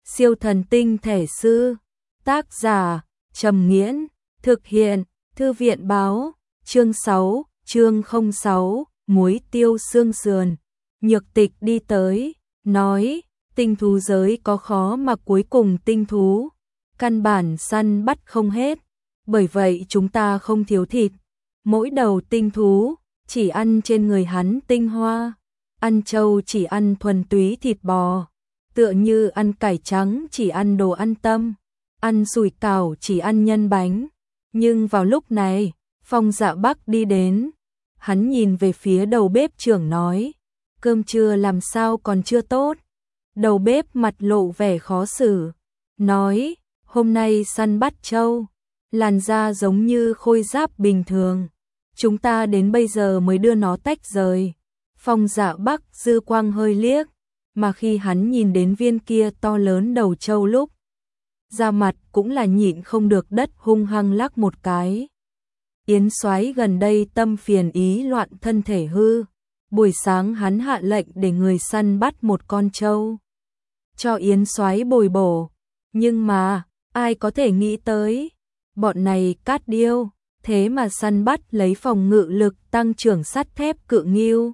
Siêu thần tinh thể sư. Tác giả Trầm Nghiễn. Thực hiện Thư viện Báo. Chương 6, chương 06, muối tiêu xương sườn. Nhược Tịch đi tới, nói, tinh thú giới có khó mà cuối cùng tinh thú căn bản săn bắt không hết, bởi vậy chúng ta không thiếu thịt. Mỗi đầu tinh thú chỉ ăn trên người hắn tinh hoa, ăn trâu chỉ ăn thuần túy thịt bò, tựa như ăn cải trắng chỉ ăn đồ ăn tâm, ăn sủi cảo chỉ ăn nhân bánh. Nhưng vào lúc này, Phong Dạ Bắc đi đến, hắn nhìn về phía đầu bếp trưởng nói, cơm trưa làm sao còn chưa tốt. Đầu bếp mặt lộ vẻ khó xử, nói, hôm nay săn bắt trâu, làn da giống như khôi giáp bình thường, chúng ta đến bây giờ mới đưa nó tách rời. Phong Dạ Bắc dư quang hơi liếc, mà khi hắn nhìn đến viên kia to lớn đầu trâu lúc, da mặt cũng là nhịn không được đất hung hăng lắc một cái. Yến Soái gần đây tâm phiền ý loạn thân thể hư, buổi sáng hắn hạ lệnh để người săn bắt một con trâu cho Yến Soái bồi bổ, nhưng mà ai có thể nghĩ tới, bọn này cát điêu, thế mà săn bắt lấy phòng ngự lực tăng trưởng sắt thép cự ngưu.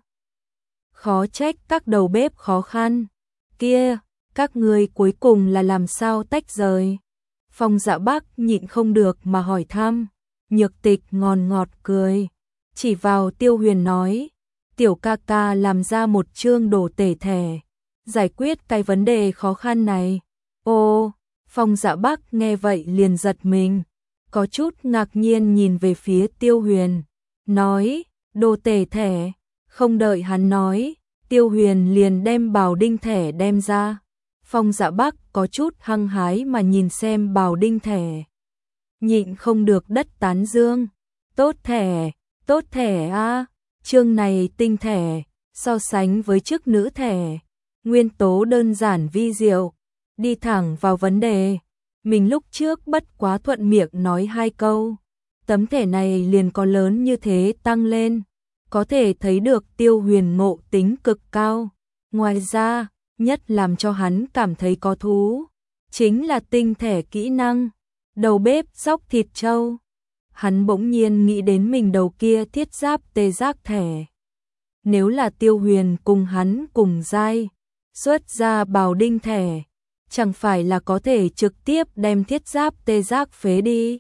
Khó trách các đầu bếp khó khăn. Kia, các người cuối cùng là làm sao tách rời? Phong Dạ Bắc nhịn không được mà hỏi thăm. Nhược Tịch ngọt ngọt cười, chỉ vào Tiêu Huyền nói, tiểu ca ca làm ra một chương đồ tể thẻ, giải quyết cái vấn đề khó khăn này. Ô, Phong Dạ Bắc nghe vậy liền giật mình, có chút ngạc nhiên nhìn về phía Tiêu Huyền, nói, đồ tể thẻ. Không đợi hắn nói, Tiêu Huyền liền đem bào đinh thẻ đem ra. Phong Dạ Bắc có chút hăng hái mà nhìn xem bào đinh thẻ, nhịn không được đất tán dương. Tốt thẻ a, chương này tinh thẻ, so sánh với chức nữ thẻ, nguyên tố đơn giản vi diệu, đi thẳng vào vấn đề. Mình lúc trước bất quá thuận miệng nói 2 câu, tấm thẻ này liền có lớn như thế tăng lên, có thể thấy được Tiêu Huyền ngộ tính cực cao. Ngoài ra, nhất làm cho hắn cảm thấy có thú, chính là tinh thẻ kỹ năng, đầu bếp dóc thịt trâu. Hắn bỗng nhiên nghĩ đến mình đầu kia thiết giáp tê giác thẻ. Nếu là Tiêu Huyền cùng hắn cùng giai, xuất ra bào đinh thẻ, chẳng phải là có thể trực tiếp đem thiết giáp tê giác phế đi.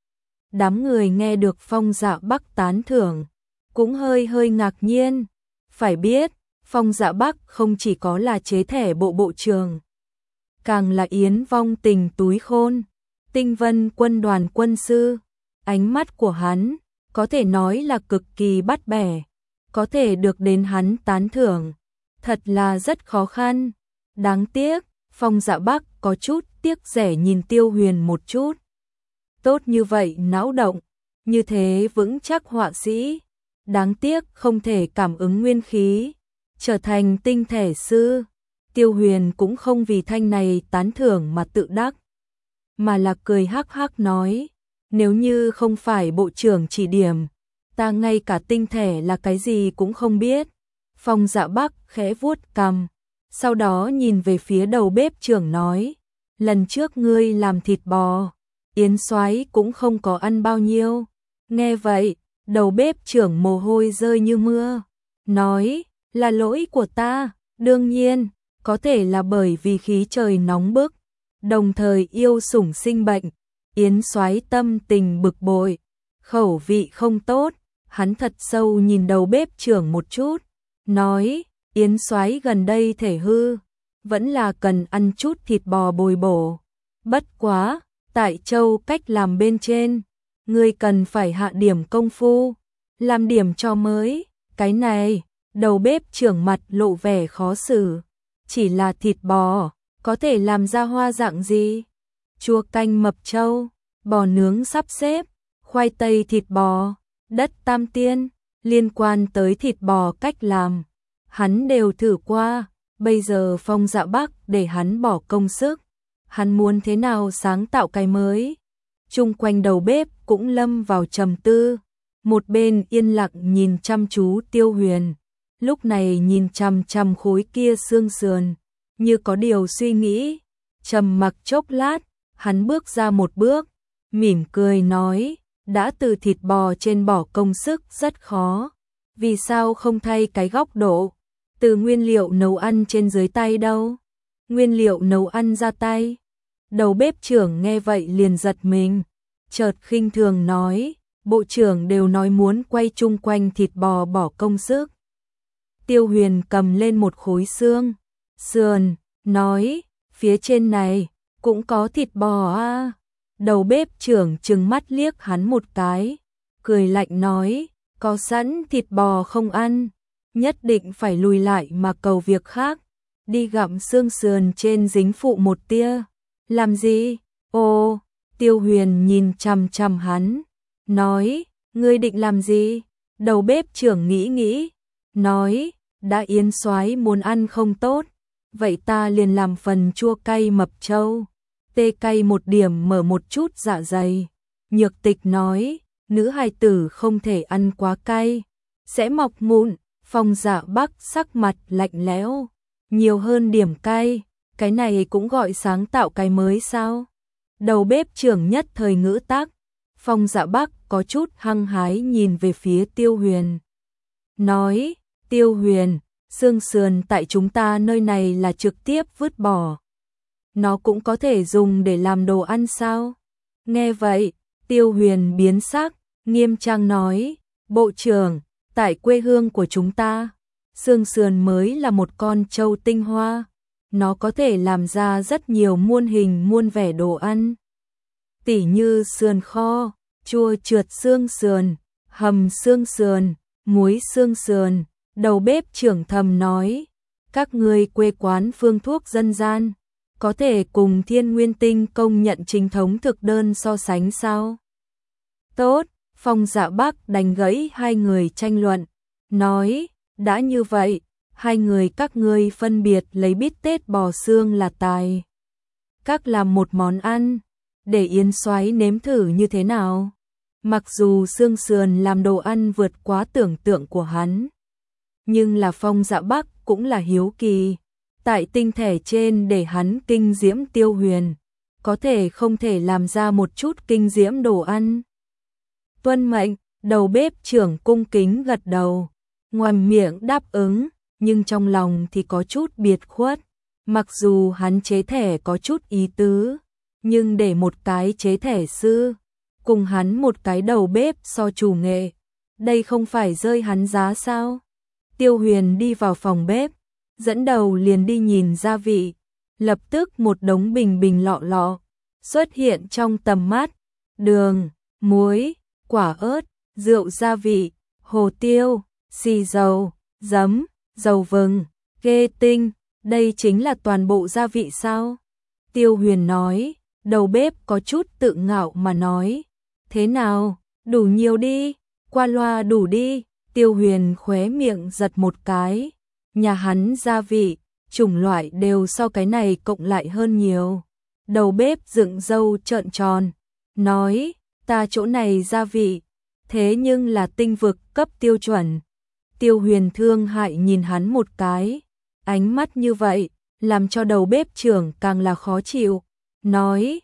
Đám người nghe được Phong Dạ Bắc tán thưởng, cũng hơi ngạc nhiên. Phải biết, Phong Dạ Bắc không chỉ có là chế thẻ bộ trưởng, càng là Yến Vong Tình túi khôn, Tinh Vân quân đoàn quân sư. Ánh mắt của hắn có thể nói là cực kỳ bắt bẻ, có thể được đến hắn tán thưởng, thật là rất khó khăn. Đáng tiếc, Phong Dạ Bắc có chút tiếc rẻ nhìn Tiêu Huyền một chút. Tốt như vậy não động, như thế vững chắc họa sĩ, đáng tiếc không thể cảm ứng nguyên khí, trở thành tinh thể sư. Tiêu Huyền cũng không vì thanh này tán thưởng mà tự đắc, mà là cười hắc hắc nói, nếu như không phải bộ trưởng chỉ điểm, ta ngay cả tinh thể là cái gì cũng không biết. Phong Dạ Bắc khẽ vuốt cằm, sau đó nhìn về phía đầu bếp trưởng nói, lần trước ngươi làm thịt bò, Yến Soái cũng không có ăn bao nhiêu. Nghe vậy, đầu bếp trưởng mồ hôi rơi như mưa, nói, là lỗi của ta, đương nhiên, có thể là bởi vì khí trời nóng bức, đồng thời yêu sủng sinh bệnh, Yến Soái tâm tình bực bội, khẩu vị không tốt. Hắn thật sâu nhìn đầu bếp trưởng một chút, nói, Yến Soái gần đây thể hư, vẫn là cần ăn chút thịt bò bồi bổ. Bất quá, tại châu cách làm bên trên, ngươi cần phải hạ điểm công phu, làm điểm cho mới. Cái này, đầu bếp trưởng mặt lộ vẻ khó xử, chỉ là thịt bò, có thể làm ra hoa dạng gì? Chua canh mập trâu, bò nướng sắp xếp, khoai tây thịt bò, đất tam tiên, liên quan tới thịt bò cách làm, hắn đều thử qua. Bây giờ Phong Dạ Bắc để hắn bỏ công sức, hắn muốn thế nào sáng tạo cái mới. Chung quanh đầu bếp cũng lâm vào trầm tư, một bên yên lặng nhìn chăm chú Tiêu Huyền, lúc này nhìn chằm chằm khối kia xương sườn, như có điều suy nghĩ. Trầm mặc chốc lát, hắn bước ra một bước, mỉm cười nói, đã từ thịt bò trên bỏ công sức rất khó, vì sao không thay cái góc độ, từ nguyên liệu nấu ăn trên dưới tay đâu, nguyên liệu nấu ăn ra tay. Đầu bếp trưởng nghe vậy liền giật mình, chợt khinh thường nói, bộ trưởng đều nói muốn quay chung quanh thịt bò bỏ công sức. Tiêu Huyền cầm lên một khối xương sườn, nói, phía trên này cũng có thịt bò à. Đầu bếp trưởng trừng mắt liếc hắn một cái, cười lạnh nói, có sẵn thịt bò không ăn, nhất định phải lùi lại mà cầu việc khác, đi gặm xương sườn trên dính phụ một tia. Làm gì? Ồ, Tiêu Huyền nhìn chằm chằm hắn, nói, ngươi định làm gì? Đầu bếp trưởng nghĩ nghĩ, nói, đã Yến soái muốn ăn không tốt, vậy ta liền làm phần chua cay mập trâu, tê cay một điểm mở một chút dạ dày. Nhược Tịch nói, nữ hài tử không thể ăn quá cay, sẽ mọc mụn. Phong Dạ Bắc sắc mặt lạnh lẽo, nhiều hơn điểm cay, cái này cũng gọi sáng tạo cái mới sao? Đầu bếp trưởng nhất thời ngữ tắc. Phong Dạ Bắc có chút hăng hái nhìn về phía Tiêu Huyền, nói, Tiêu Huyền, xương sườn tại chúng ta nơi này là trực tiếp vứt bỏ, nó cũng có thể dùng để làm đồ ăn sao? Nghe vậy, Tiêu Huyền biến sắc, nghiêm trang nói, bộ trưởng, tại quê hương của chúng ta, xương sườn mới là một con trâu tinh hoa, nó có thể làm ra rất nhiều muôn hình muôn vẻ đồ ăn. Tỉ như sườn kho, chua trượt xương sườn, hầm xương sườn, muối xương sườn. Đầu bếp trưởng thầm nói, các ngươi quê quán phương thuốc dân gian, có thể cùng Thiên Nguyên Tinh công nhận chính thống thực đơn so sánh sao? Tốt, Phong Dạ Bắc đánh gãy hai người tranh luận, nói, đã như vậy, hai người các ngươi phân biệt lấy bít tết bò xương là tài. Các làm một món ăn, để Yến soái nếm thử như thế nào. Mặc dù xương sườn làm đồ ăn vượt quá tưởng tượng của hắn, nhưng là Phong Dạ Bắc cũng là hiếu kỳ, tại tinh thể trên để hắn kinh diễm Tiêu Huyền, có thể không thể làm ra một chút kinh diễm đồ ăn. Tuân mệnh, đầu bếp trưởng cung kính gật đầu, ngoài miệng đáp ứng, nhưng trong lòng thì có chút biệt khuất. Mặc dù hắn chế thẻ có chút ý tứ, nhưng để một cái chế thẻ sư, cùng hắn một cái đầu bếp so chủ nghệ, đây không phải rơi hắn giá sao? Tiêu Huyền đi vào phòng bếp, dẫn đầu liền đi nhìn gia vị, lập tức một đống bình bình lọ lọ xuất hiện trong tầm mắt, đường, muối, quả ớt, rượu gia vị, hồ tiêu, xì dầu, giấm, dầu vừng, ghê tinh, đây chính là toàn bộ gia vị sao? Tiêu Huyền nói, đầu bếp có chút tự ngạo mà nói, thế nào, đủ nhiều đi, qua loa đủ đi. Tiêu Huyền khóe miệng giật một cái, nhà hắn gia vị, chủng loại đều so cái này cộng lại hơn nhiều. Đầu bếp dựng râu trợn tròn, nói, ta chỗ này gia vị, thế nhưng là tinh vực cấp tiêu chuẩn. Tiêu Huyền thương hại nhìn hắn một cái, ánh mắt như vậy, làm cho đầu bếp trưởng càng là khó chịu, nói,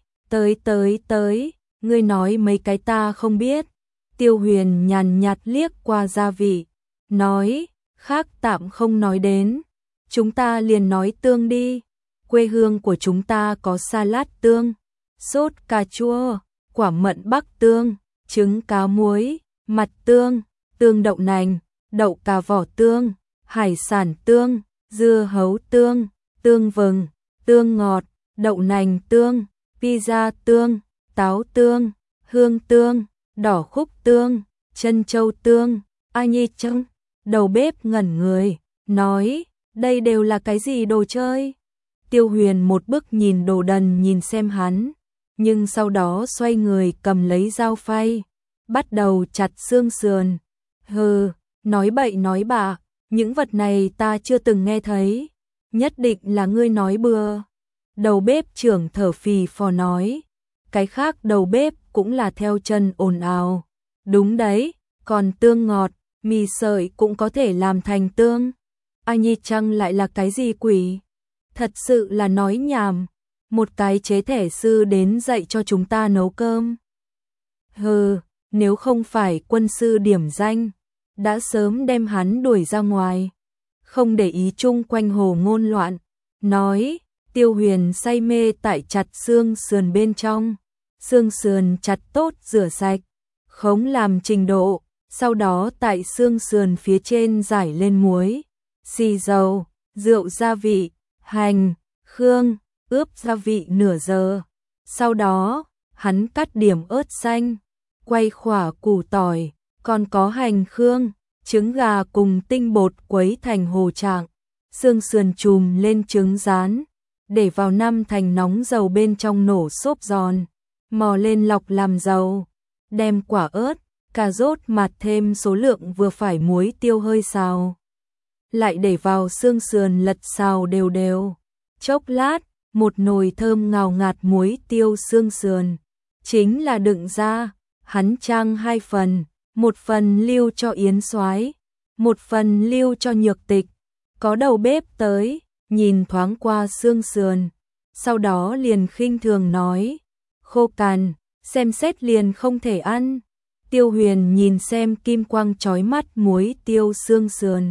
tới, ngươi nói mấy cái ta không biết. Tiêu Huyền nhàn nhạt liếc qua gia vị, nói, khác tạm không nói đến, chúng ta liền nói tương đi. Quê hương của chúng ta có salad tương, sốt cà chua, quả mận bắc tương, trứng cá muối, mặt tương, tương đậu nành, đậu cà vỏ tương, hải sản tương, dưa hấu tương, tương vừng, tương ngọt, đậu nành tương, pizza tương, táo tương, hương tương, đỏ khúc tương, chân châu tương, nhi trăng. Đầu bếp ngẩn người, nói, đây đều là cái gì đồ chơi? Tiêu Huyền một bước nhìn đồ đần nhìn xem hắn, nhưng sau đó xoay người cầm lấy dao phay, bắt đầu chặt xương sườn. Hừ, nói bậy nói bạ, những vật này ta chưa từng nghe thấy, nhất định là ngươi nói bừa. Đầu bếp trưởng thở phì phò nói, cái khác đầu bếp cũng là theo chân ồn ào. Đúng đấy, còn tương ngọt, mì sợi cũng có thể làm thành tương. Nhi chăng lại là cái gì quỷ? Thật sự là nói nhảm. một cái chế thẻ sư đến dạy cho chúng ta nấu cơm. Hừ, nếu không phải quân sư điểm danh, đã sớm đem hắn đuổi ra ngoài. Không để ý chung quanh hồ ngôn loạn, nói, Tiêu Huyền say mê tại chặt xương sườn bên trong. Xương sườn chặt tốt rửa sạch, khống làm trình độ, sau đó tại xương sườn phía trên rải lên muối, xì dầu, rượu gia vị, hành, khương, ướp gia vị nửa giờ. Sau đó, hắn cắt điểm ớt xanh, quay khỏa củ tỏi, còn có hành khương, trứng gà cùng tinh bột quấy thành hồ trạng. Xương sườn chùm lên trứng rán, để vào 5 thành nóng dầu bên trong nổ xốp giòn, mò lên lọc làm dầu, đem quả ớt, cà rốt mạt thêm số lượng vừa phải muối tiêu hơi xào. Lại để vào xương sườn lật xào đều đều. Chốc lát, một nồi thơm ngào ngạt muối tiêu xương sườn. Chính là đựng ra, hắn trang 2 phần, một phần lưu cho Yến Soái, một phần lưu cho Nhược Tịch. Có đầu bếp tới, nhìn thoáng qua xương sườn, sau đó liền khinh thường nói, khô cằn, xem xét liền không thể ăn. Tiêu Huyền nhìn xem kim quang chói mắt muối tiêu xương sườn.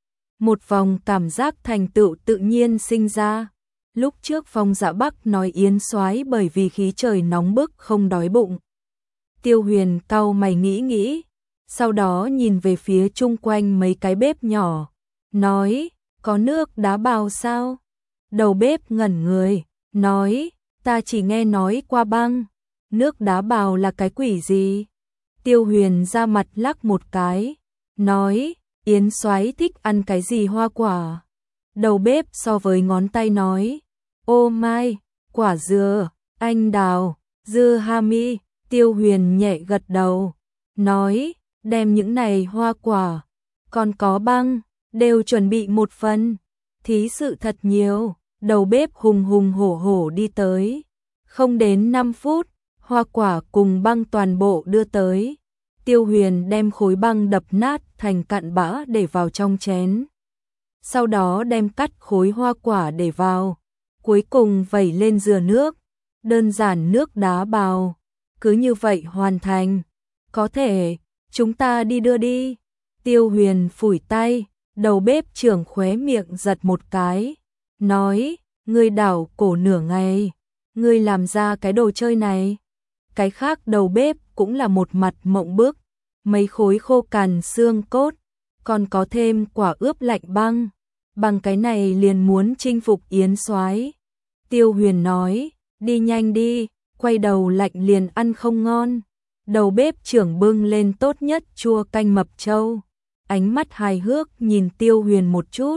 Một vòng cảm giác thành tựu tự nhiên sinh ra. Lúc trước Phong Dạ Bắc nói Yến Soái bởi vì khí trời nóng bức không đói bụng. Tiêu Huyền cau mày nghĩ, sau đó nhìn về phía chung quanh mấy cái bếp nhỏ, nói, có nước đá bào sao? Đầu bếp ngẩn người, nói, ta chỉ nghe nói qua băng, nước đá bào là cái quỷ gì? Tiêu Huyền ra mặt lắc một cái, nói, Yến Soái thích ăn cái gì hoa quả? Đầu bếp so với ngón tay nói, ô mai, quả dừa, anh đào, dưa hami. Tiêu Huyền nhẹ gật đầu, nói, đem những này hoa quả, còn có băng, đều chuẩn bị một phần. Thí sự thật nhiều, đầu bếp hùng hùng hổ hổ đi tới. Không đến 5 phút, hoa quả cùng băng toàn bộ đưa tới. Tiêu Huyền đem khối băng đập nát thành cặn bã để vào trong chén. Sau đó đem cắt khối hoa quả để vào. Cuối cùng vẩy lên dừa nước. Đơn giản nước đá bào. Cứ như vậy hoàn thành. Có thể, chúng ta đi đưa đi. Tiêu Huyền phủi tay. Đầu bếp trưởng khóe miệng giật một cái. Nói, ngươi đảo cổ nửa ngày. Ngươi làm ra cái đồ chơi này. Cái khác đầu bếp cũng là một mặt mộng bức. Mấy khối khô cằn xương cốt. Còn có thêm quả ướp lạnh băng. Bằng cái này liền muốn chinh phục Yến Soái. Tiêu Huyền nói, đi nhanh đi, quay đầu lạnh liền ăn không ngon. Đầu bếp trưởng bưng lên tốt nhất chua canh mập trâu. Ánh mắt hài hước nhìn Tiêu Huyền một chút,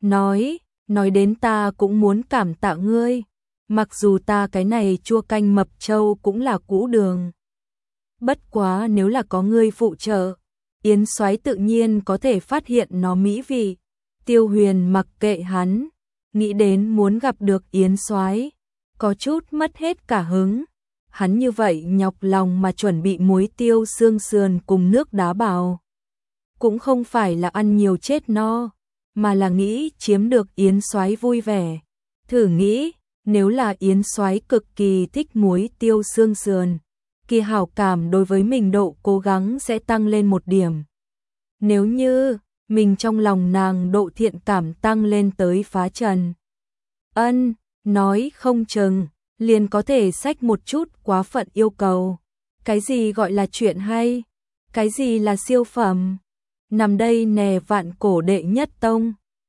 nói đến ta cũng muốn cảm tạ ngươi. Mặc dù ta cái này chua canh mập trâu cũng là cũ đường. Bất quá nếu là có ngươi phụ trợ, Yến Soái tự nhiên có thể phát hiện nó mỹ vị. Tiêu Huyền mặc kệ hắn, nghĩ đến muốn gặp được Yến Soái, có chút mất hết cả hứng. Hắn như vậy nhọc lòng mà chuẩn bị muối tiêu xương sườn cùng nước đá bào. Cũng không phải là ăn nhiều chết no, mà là nghĩ chiếm được Yến Soái vui vẻ. Thử nghĩ, nếu là Yến Soái cực kỳ thích muối tiêu xương sườn, kia hảo cảm đối với mình độ cố gắng sẽ tăng lên 1 điểm. Nếu như mình trong lòng nàng độ thiện cảm tăng lên tới phá trần. Nói không chừng, liền có thể xách một chút quá phận yêu cầu. Cái gì gọi là chuyện hay? Cái gì là siêu phẩm? Nằm đây nè vạn cổ đệ nhất tông.